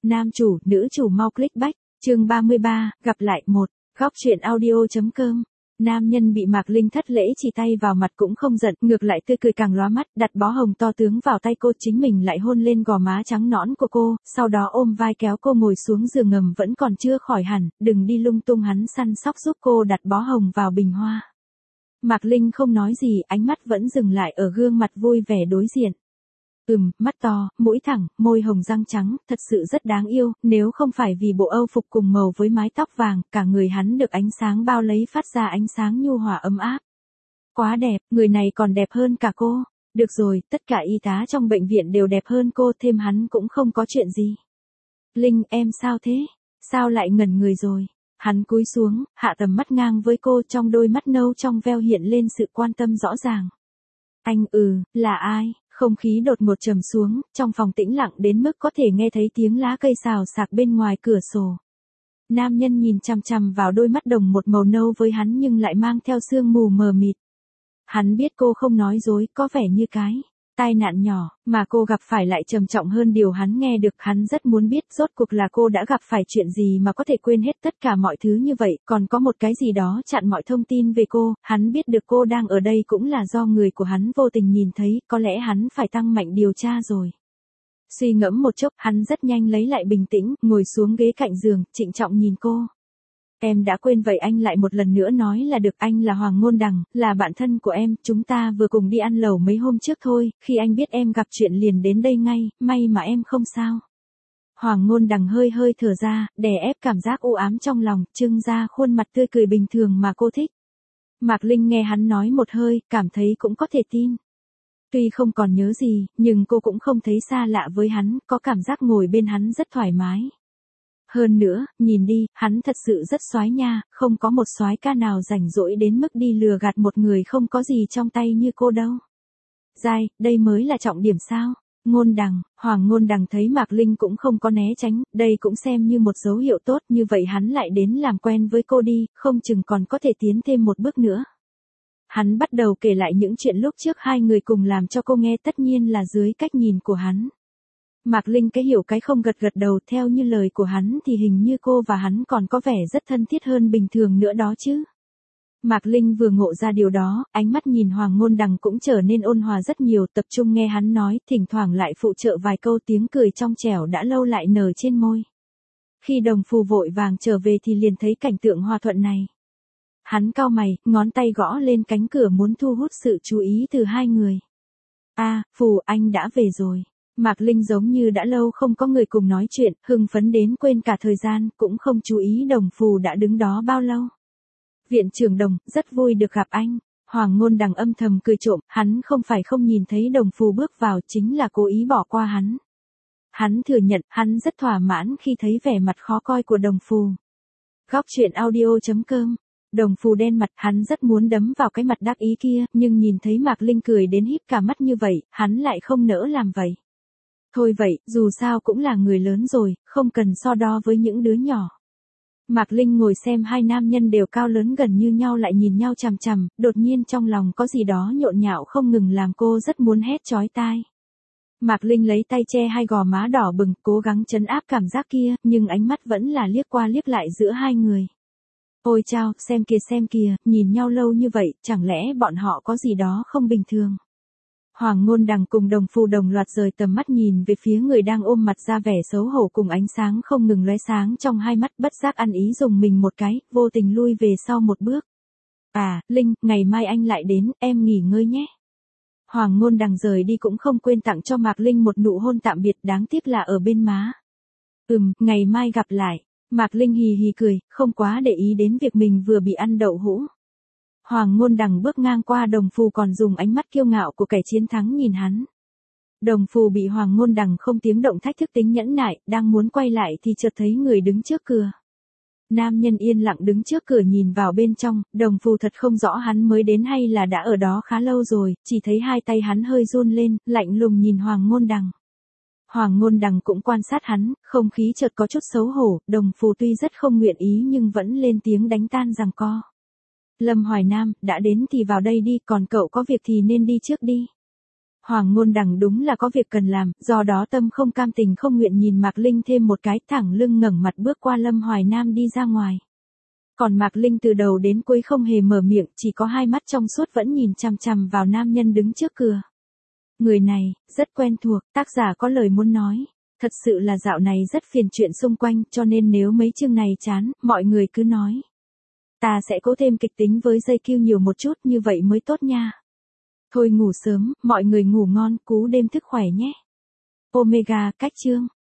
Nam chủ, nữ chủ mau click back. Chương 33, gặp lại một. Góc truyện audio.com. Nam nhân bị Mạc Linh thất lễ chỉ tay vào mặt cũng không giận, ngược lại tươi cười càng lóa mắt, đặt bó hồng to tướng vào tay cô, chính mình lại hôn lên gò má trắng nõn của cô, sau đó ôm vai kéo cô ngồi xuống giường ngầm vẫn còn chưa khỏi hẳn, đừng đi lung tung, hắn săn sóc giúp cô đặt bó hồng vào bình hoa. Mạc Linh không nói gì, ánh mắt vẫn dừng lại ở gương mặt vui vẻ đối diện. Mắt to, mũi thẳng, môi hồng răng trắng, thật sự rất đáng yêu, nếu không phải vì bộ âu phục cùng màu với mái tóc vàng, cả người hắn được ánh sáng bao lấy phát ra ánh sáng nhu hòa ấm áp. Quá đẹp, người này còn đẹp hơn cả cô. Được rồi, tất cả y tá trong bệnh viện đều đẹp hơn cô, thêm hắn cũng không có chuyện gì. Linh, em sao thế? Sao lại ngẩn người rồi? Hắn cúi xuống, hạ tầm mắt ngang với cô, trong đôi mắt nâu trong veo hiện lên sự quan tâm rõ ràng. Anh, là ai? Không khí đột ngột trầm xuống, trong phòng tĩnh lặng đến mức có thể nghe thấy tiếng lá cây xào xạc bên ngoài cửa sổ. Nam nhân nhìn chằm chằm vào đôi mắt đồng một màu nâu với hắn nhưng lại mang theo sương mù mờ mịt. Hắn biết cô không nói dối, có vẻ như cái tai nạn nhỏ mà cô gặp phải lại trầm trọng hơn điều hắn nghe được. Hắn rất muốn biết rốt cuộc là cô đã gặp phải chuyện gì mà có thể quên hết tất cả mọi thứ như vậy, còn có một cái gì đó chặn mọi thông tin về cô. Hắn biết được cô đang ở đây cũng là do người của hắn vô tình nhìn thấy, có lẽ hắn phải tăng mạnh điều tra rồi. Suy ngẫm một chốc, hắn rất nhanh lấy lại bình tĩnh, ngồi xuống ghế cạnh giường, trịnh trọng nhìn cô. Em đã quên vậy anh lại một lần nữa nói là được, anh là Hoàng Ngôn Đằng, là bạn thân của em, chúng ta vừa cùng đi ăn lẩu mấy hôm trước thôi, khi anh biết em gặp chuyện liền đến đây ngay, may mà em không sao. Hoàng Ngôn Đằng hơi hơi thở ra, đè ép cảm giác u ám trong lòng, trưng ra khuôn mặt tươi cười bình thường mà cô thích. Mạc Linh nghe hắn nói một hơi, cảm thấy cũng có thể tin. Tuy không còn nhớ gì, nhưng cô cũng không thấy xa lạ với hắn, có cảm giác ngồi bên hắn rất thoải mái. Hơn nữa, nhìn đi, hắn thật sự rất soái nha, không có một soái ca nào rảnh rỗi đến mức đi lừa gạt một người không có gì trong tay như cô đâu. Dai, đây mới là trọng điểm sao? Ngôn Đằng, Hoàng Ngôn Đằng thấy Mạc Linh cũng không có né tránh, đây cũng xem như một dấu hiệu tốt, như vậy hắn lại đến làm quen với cô đi, không chừng còn có thể tiến thêm một bước nữa. Hắn bắt đầu kể lại những chuyện lúc trước hai người cùng làm cho cô nghe, tất nhiên là dưới cách nhìn của hắn. Mạc Linh cái hiểu cái không gật gật đầu, theo như lời của hắn thì hình như cô và hắn còn có vẻ rất thân thiết hơn bình thường nữa đó chứ. Mạc Linh vừa ngộ ra điều đó, ánh mắt nhìn Hoàng Ngôn Đằng cũng trở nên ôn hòa rất nhiều, tập trung nghe hắn nói, thỉnh thoảng lại phụ trợ vài câu, tiếng cười trong trẻo đã lâu lại nở trên môi. Khi đồng phù vội vàng trở về thì liền thấy cảnh tượng hòa thuận này. Hắn cau mày, ngón tay gõ lên cánh cửa muốn thu hút sự chú ý từ hai người. Phù, anh đã về rồi. Mạc Linh giống như đã lâu không có người cùng nói chuyện, hưng phấn đến quên cả thời gian, cũng không chú ý đồng phù đã đứng đó bao lâu. Viện trưởng Đồng, rất vui được gặp anh. Hoàng Ngôn Đằng âm thầm cười trộm, hắn không phải không nhìn thấy đồng phù bước vào, chính là cố ý bỏ qua hắn. Hắn thừa nhận, hắn rất thỏa mãn khi thấy vẻ mặt khó coi của đồng phù. Góc truyện audio.com. Đồng phù đen mặt, hắn rất muốn đấm vào cái mặt đắc ý kia, nhưng nhìn thấy Mạc Linh cười đến híp cả mắt như vậy, hắn lại không nỡ làm vậy. Thôi vậy, dù sao cũng là người lớn rồi, không cần so đo với những đứa nhỏ. Mạc Linh ngồi xem hai nam nhân đều cao lớn gần như nhau lại nhìn nhau chằm chằm, đột nhiên trong lòng có gì đó nhộn nhạo không ngừng làm cô rất muốn hét chói tai. Mạc Linh lấy tay che hai gò má đỏ bừng, cố gắng trấn áp cảm giác kia, nhưng ánh mắt vẫn là liếc qua liếc lại giữa hai người. Ôi chao, xem kìa, nhìn nhau lâu như vậy, chẳng lẽ bọn họ có gì đó không bình thường. Hoàng Ngôn Đằng cùng đồng phù đồng loạt rời tầm mắt nhìn về phía người đang ôm mặt ra vẻ xấu hổ cùng ánh sáng không ngừng lóe sáng trong hai mắt, bất giác ăn ý dùng mình một cái, vô tình lui về sau một bước. Linh, ngày mai anh lại đến, em nghỉ ngơi nhé. Hoàng Ngôn Đằng rời đi cũng không quên tặng cho Mạc Linh một nụ hôn tạm biệt, đáng tiếc là ở bên má. Ngày mai gặp lại. Mạc Linh hì hì cười, không quá để ý đến việc mình vừa bị ăn đậu hũ. Hoàng Ngôn Đằng bước ngang qua đồng phù còn dùng ánh mắt kiêu ngạo của kẻ chiến thắng nhìn hắn. Đồng phù bị Hoàng Ngôn Đằng không tiếng động thách thức tính nhẫn nại, đang muốn quay lại thì chợt thấy người đứng trước cửa. Nam nhân yên lặng đứng trước cửa nhìn vào bên trong, đồng phù thật không rõ hắn mới đến hay là đã ở đó khá lâu rồi, chỉ thấy hai tay hắn hơi run lên, lạnh lùng nhìn Hoàng Ngôn Đằng. Hoàng Ngôn Đằng cũng quan sát hắn, không khí chợt có chút xấu hổ, đồng phù tuy rất không nguyện ý nhưng vẫn lên tiếng đánh tan giằng co. Lâm Hoài Nam, đã đến thì vào đây đi, còn cậu có việc thì nên đi trước đi. Hoàng Ngôn Đằng đúng là có việc cần làm, do đó tâm không cam tình không nguyện nhìn Mạc Linh thêm một cái, thẳng lưng ngẩng mặt bước qua Lâm Hoài Nam đi ra ngoài. Còn Mạc Linh từ đầu đến cuối không hề mở miệng, chỉ có hai mắt trong suốt vẫn nhìn chằm chằm vào nam nhân đứng trước cửa. Người này, rất quen thuộc, tác giả có lời muốn nói. Thật sự là dạo này rất phiền chuyện xung quanh, cho nên nếu mấy chương này chán, mọi người cứ nói. Ta sẽ cố thêm kịch tính với dây kêu nhiều một chút, như vậy mới tốt nha. Thôi ngủ sớm, mọi người ngủ ngon, cú đêm thức khỏe nhé. Omega, cách chương.